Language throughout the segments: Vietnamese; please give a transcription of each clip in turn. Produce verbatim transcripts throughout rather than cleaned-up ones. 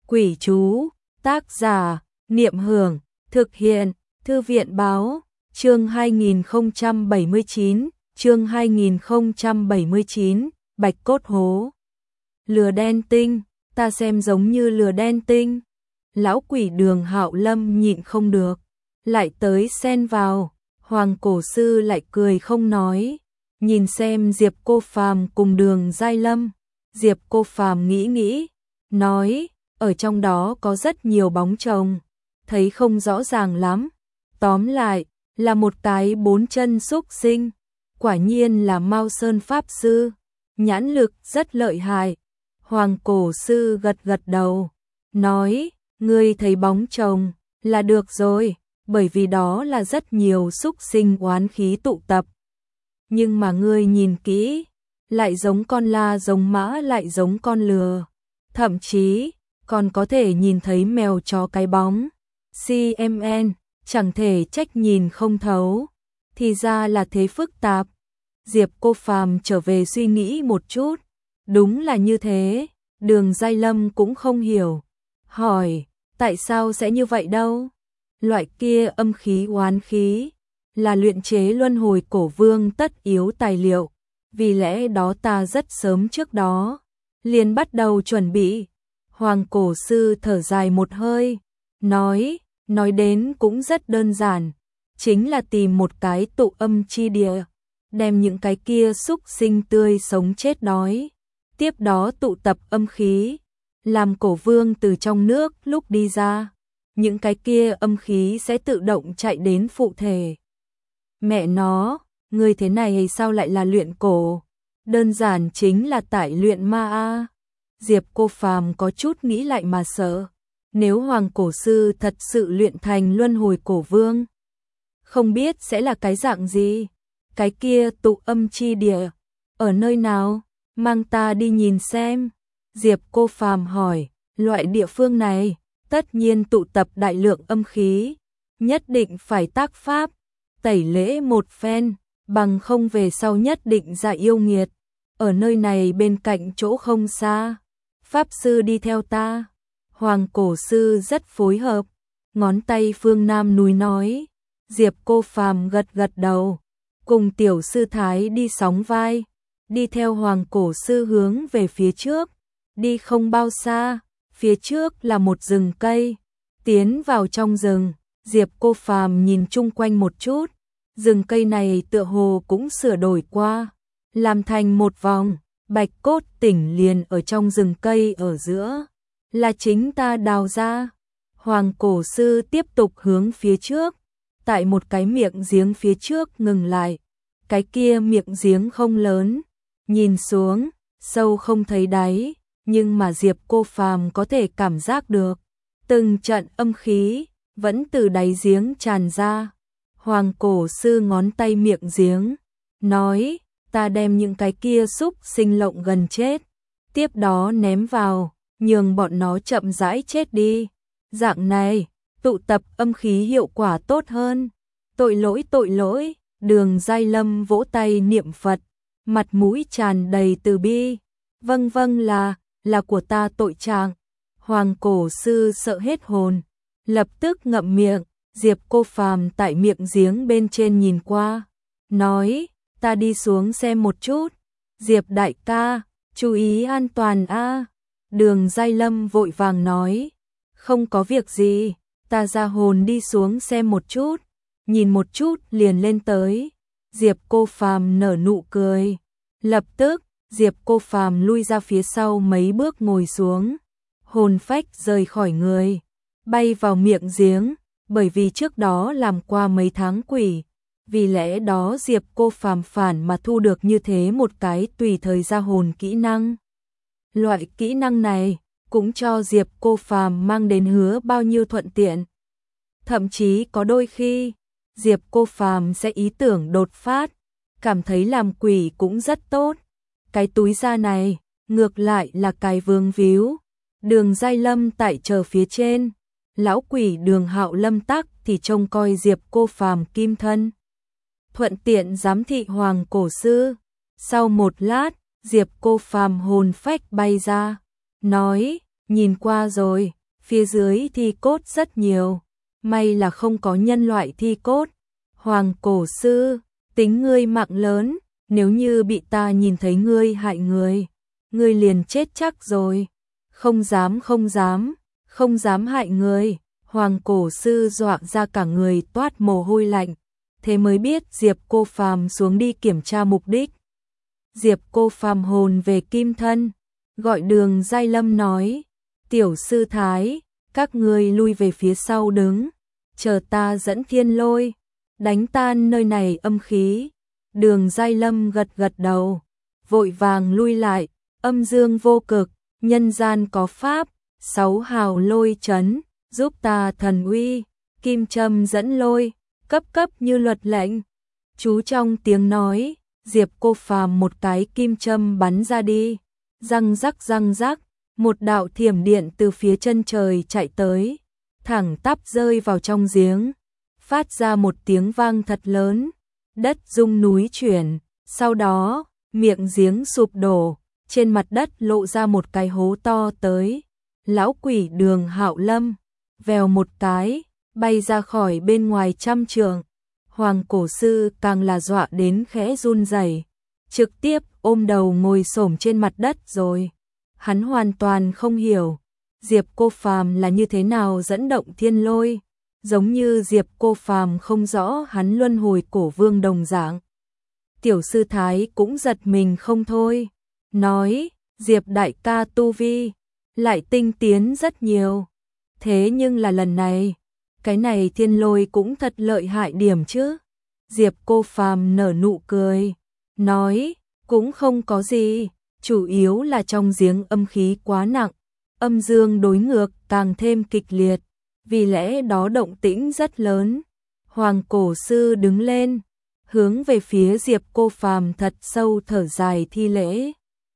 Quỷ chú, tác giả, Niệm Hưởng, thực hiện, Thư viện báo, chương hai nghìn không trăm bảy mươi chín, chương hai nghìn không trăm bảy mươi chín, Bạch Cốt Hố. Lừa đen tinh, ta xem giống như lừa đen tinh. Lão quỷ Đường Hạo Lâm nhịn không được, lại tới xen vào. Hoàng cổ sư lại cười không nói, nhìn xem Diệp Cô Phàm cùng Đường Giai Lâm. Diệp Cô Phàm nghĩ nghĩ, nói, ở trong đó có rất nhiều bóng chồng, thấy không rõ ràng lắm. Tóm lại, là một cái bốn chân xúc sinh, quả nhiên là Mao Sơn Pháp Sư, nhãn lực rất lợi hại. Hoàng cổ sư gật gật đầu, nói, ngươi thấy bóng chồng là được rồi, bởi vì đó là rất nhiều xúc sinh oán khí tụ tập. Nhưng mà ngươi nhìn kỹ, lại giống con la giống mã lại giống con lừa, thậm chí còn có thể nhìn thấy mèo chó cái bóng. xê em en, chẳng thể trách nhìn không thấu, thì ra là thế phức tạp. Diệp Cô Phàm trở về suy nghĩ một chút, đúng là như thế. Đường Giai Lâm cũng không hiểu, hỏi, tại sao sẽ như vậy đâu? Loại kia âm khí oán khí là luyện chế luân hồi cổ vương tất yếu tài liệu, vì lẽ đó ta rất sớm trước đó liền bắt đầu chuẩn bị. Hoàng cổ sư thở dài một hơi, nói, nói đến cũng rất đơn giản, chính là tìm một cái tụ âm chi địa, đem những cái kia xúc sinh tươi sống chết đói, tiếp đó tụ tập âm khí, làm cổ vương từ trong nước lúc đi ra, những cái kia âm khí sẽ tự động chạy đến phụ thể. Mẹ nó, người thế này sao lại là luyện cổ? Đơn giản chính là tại luyện ma a. Diệp Cô Phàm có chút nghĩ lại mà sợ, nếu Hoàng cổ sư thật sự luyện thành luân hồi cổ vương, không biết sẽ là cái dạng gì. Cái kia tụ âm chi địa ở nơi nào? Mang ta đi nhìn xem. Diệp Cô Phàm hỏi, loại địa phương này tất nhiên tụ tập đại lượng âm khí, nhất định phải tác pháp tẩy lễ một phen, bằng không về sau nhất định ra yêu nghiệt. Ở nơi này bên cạnh chỗ không xa, Pháp sư đi theo ta. Hoàng cổ sư rất phối hợp, ngón tay phương nam núi nói. Diệp Cô Phàm gật gật đầu, cùng tiểu sư thái đi sóng vai, đi theo Hoàng cổ sư hướng về phía trước. Đi không bao xa, phía trước là một rừng cây. Tiến vào trong rừng, Diệp Cô Phàm nhìn chung quanh một chút, rừng cây này tựa hồ cũng sửa đổi qua, làm thành một vòng. Bạch cốt tỉnh liền ở trong rừng cây ở giữa, là chính ta đào ra. Hoàng cổ sư tiếp tục hướng phía trước, tại một cái miệng giếng phía trước ngừng lại. Cái kia miệng giếng không lớn, nhìn xuống, sâu không thấy đáy, nhưng mà Diệp Cô Phàm có thể cảm giác được, từng trận âm khí vẫn từ đáy giếng tràn ra. Hoàng cổ sư ngón tay miệng giếng, nói, ta đem những cái kia xúc sinh lộng gần chết, tiếp đó ném vào, nhường bọn nó chậm rãi chết đi. Dạng này, tụ tập âm khí hiệu quả tốt hơn. Tội lỗi tội lỗi. Đường Giai Lâm vỗ tay niệm Phật, mặt mũi tràn đầy từ bi. Vâng vâng là, là của ta tội trạng. Hoàng cổ sư sợ hết hồn, lập tức ngậm miệng. Diệp Cô Phàm tại miệng giếng bên trên nhìn qua, nói, ta đi xuống xem một chút. Diệp đại ca, chú ý an toàn a. Đường Giai Lâm vội vàng nói, không có việc gì, ta ra hồn đi xuống xem một chút, nhìn một chút liền lên tới. Diệp Cô Phàm nở nụ cười, lập tức Diệp Cô Phàm lui ra phía sau mấy bước ngồi xuống, hồn phách rời khỏi người, bay vào miệng giếng. Bởi vì trước đó làm qua mấy tháng quỷ, vì lẽ đó Diệp Cô Phàm phản mà thu được như thế một cái tùy thời ra hồn kỹ năng. Loại kỹ năng này cũng cho Diệp Cô Phàm mang đến hứa bao nhiêu thuận tiện. Thậm chí có đôi khi, Diệp Cô Phàm sẽ ý tưởng đột phát, cảm thấy làm quỷ cũng rất tốt. Cái túi da này, ngược lại là cái vương víu. Đường Giai Lâm tại chờ phía trên, lão quỷ Đường Hạo Lâm tắc thì trông coi Diệp Cô Phàm kim thân, thuận tiện giám thị Hoàng cổ sư. Sau một lát, Diệp Cô Phàm hồn phách bay ra, nói, nhìn qua rồi, phía dưới thi cốt rất nhiều, may là không có nhân loại thi cốt. Hoàng cổ sư, tính ngươi mạng lớn, nếu như bị ta nhìn thấy ngươi hại người, ngươi liền chết chắc rồi. Không dám không dám, không dám hại người. Hoàng cổ sư dọa ra cả người toát mồ hôi lạnh, thế mới biết Diệp Cô Phàm xuống đi kiểm tra mục đích. Diệp Cô Phàm hồn về kim thân, gọi Đường Giai Lâm nói, tiểu sư thái, các ngươi lui về phía sau đứng, chờ ta dẫn thiên lôi, đánh tan nơi này âm khí. Đường Giai Lâm gật gật đầu, vội vàng lui lại, âm dương vô cực, nhân gian có pháp, sáu hào lôi chấn, giúp ta thần uy, kim châm dẫn lôi, cấp cấp như luật lệnh. Chú trong tiếng nói, Diệp Cô Phàm một cái kim châm bắn ra đi, răng rắc răng rắc, một đạo thiểm điện từ phía chân trời chạy tới, thẳng tắp rơi vào trong giếng, phát ra một tiếng vang thật lớn, đất rung núi chuyển, sau đó, miệng giếng sụp đổ, trên mặt đất lộ ra một cái hố to tới. Lão quỷ Đường Hạo Lâm, vèo một cái, bay ra khỏi bên ngoài trăm trượng. Hoàng cổ sư càng là dọa đến khẽ run rẩy, trực tiếp ôm đầu ngồi xổm trên mặt đất rồi. Hắn hoàn toàn không hiểu, Diệp Cô Phàm là như thế nào dẫn động thiên lôi, giống như Diệp Cô Phàm không rõ hắn luân hồi cổ vương đồng dạng. Tiểu sư thái cũng giật mình không thôi, nói, Diệp đại ca tu vi lại tinh tiến rất nhiều. Thế nhưng là lần này, cái này thiên lôi cũng thật lợi hại điểm chứ. Diệp Cô Phàm nở nụ cười, nói, cũng không có gì, chủ yếu là trong giếng âm khí quá nặng, âm dương đối ngược càng thêm kịch liệt, vì lẽ đó động tĩnh rất lớn. Hoàng cổ sư đứng lên, hướng về phía Diệp Cô Phàm thật sâu thở dài thi lễ,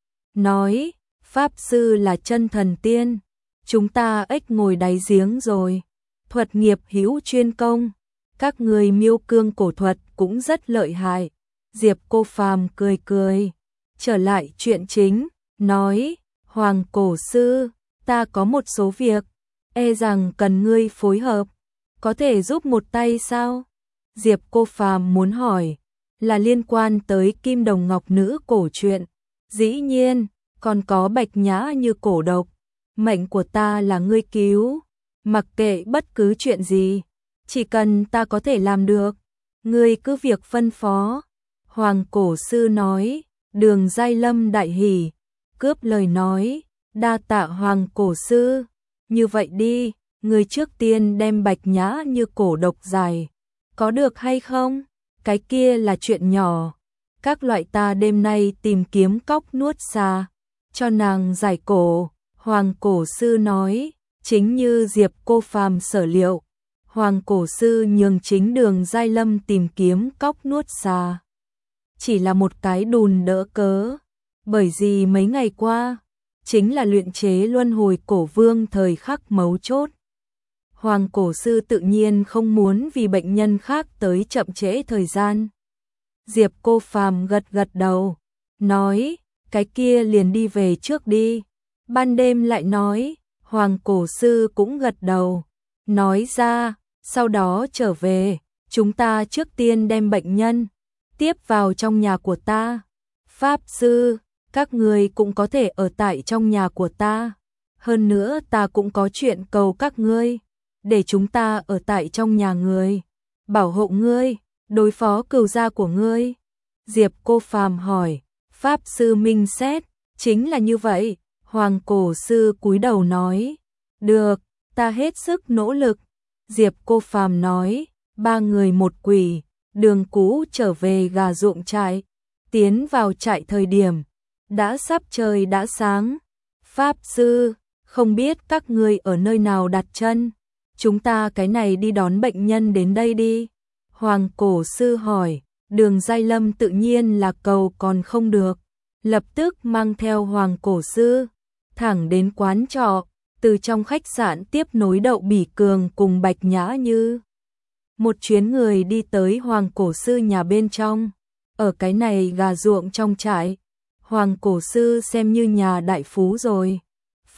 nói, pháp sư là chân thần tiên, chúng ta ếch ngồi đáy giếng rồi, thuật nghiệp hữu chuyên công, các người miêu cương cổ thuật cũng rất lợi hại. Diệp Cô Phàm cười cười, trở lại chuyện chính, nói, Hoàng cổ sư, ta có một số việc, e rằng cần ngươi phối hợp, có thể giúp một tay sao? Diệp Cô Phàm muốn hỏi, là liên quan tới Kim Đồng Ngọc Nữ cổ truyện, dĩ nhiên, còn có Bạch Nhã Như cổ độc, mệnh của ta là ngươi cứu, mặc kệ bất cứ chuyện gì, chỉ cần ta có thể làm được, ngươi cứ việc phân phó. Hoàng cổ sư nói. Đường Giai Lâm đại hỉ, cướp lời nói, đa tạ Hoàng cổ sư, như vậy đi, người trước tiên đem Bạch Nhã Như cổ độc giải, có được hay không? Cái kia là chuyện nhỏ, các loại ta đêm nay tìm kiếm cóc nuốt xà, cho nàng giải cổ. Hoàng cổ sư nói, chính như Diệp Cô Phàm sở liệu, Hoàng cổ sư nhường chính Đường Giai Lâm tìm kiếm cóc nuốt xà. Chỉ là một cái đùn đỡ cớ, bởi vì mấy ngày qua, chính là luyện chế luân hồi cổ vương thời khắc mấu chốt. Hoàng cổ sư tự nhiên không muốn vì bệnh nhân khác tới chậm trễ thời gian. Diệp Cô Phàm gật gật đầu, nói, cái kia liền đi về trước đi. Ban đêm lại nói, Hoàng cổ sư cũng gật đầu, nói ra, sau đó trở về, chúng ta trước tiên đem bệnh nhân tiếp vào trong nhà của ta. Pháp sư, các người cũng có thể ở tại trong nhà của ta. Hơn nữa ta cũng có chuyện cầu các ngươi, để chúng ta ở tại trong nhà người, bảo hộ ngươi, đối phó cừu gia của ngươi. Diệp Cô Phàm hỏi, Pháp sư minh xét, chính là như vậy. Hoàng cổ sư cúi đầu nói, được, ta hết sức nỗ lực. Diệp Cô Phàm nói, ba người một quỷ. Đường Cũ trở về gà ruộng trại, tiến vào trại thời điểm, đã sắp trời đã sáng. Pháp sư, không biết các ngươi ở nơi nào đặt chân, chúng ta cái này đi đón bệnh nhân đến đây đi. Hoàng cổ sư hỏi, Đường Giai Lâm tự nhiên là cầu còn không được, lập tức mang theo Hoàng cổ sư, thẳng đến quán trọ, từ trong khách sạn tiếp nối Đậu Bỉ Cường cùng Bạch Nhã Như. Một chuyến người đi tới Hoàng cổ sư nhà bên trong, ở cái này gà ruộng trong trại, Hoàng cổ sư xem như nhà đại phú rồi.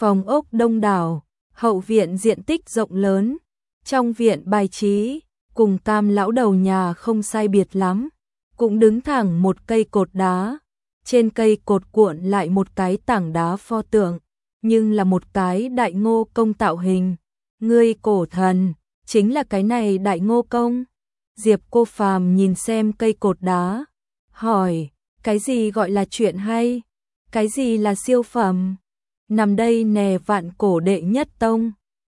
Phòng ốc đông đảo, hậu viện diện tích rộng lớn, trong viện bài trí, cùng Tam lão đầu nhà không sai biệt lắm, cũng đứng thẳng một cây cột đá, trên cây cột cuộn lại một cái tảng đá pho tượng, nhưng là một cái Đại Ngô Công tạo hình. Ngươi cổ thần, chính là cái này Đại Ngô Công? Diệp Cô Phàm nhìn xem cây cột đá, hỏi, cái gì gọi là chuyện hay? Cái gì là siêu phẩm? Nằm đây nè vạn cổ đệ nhất tông.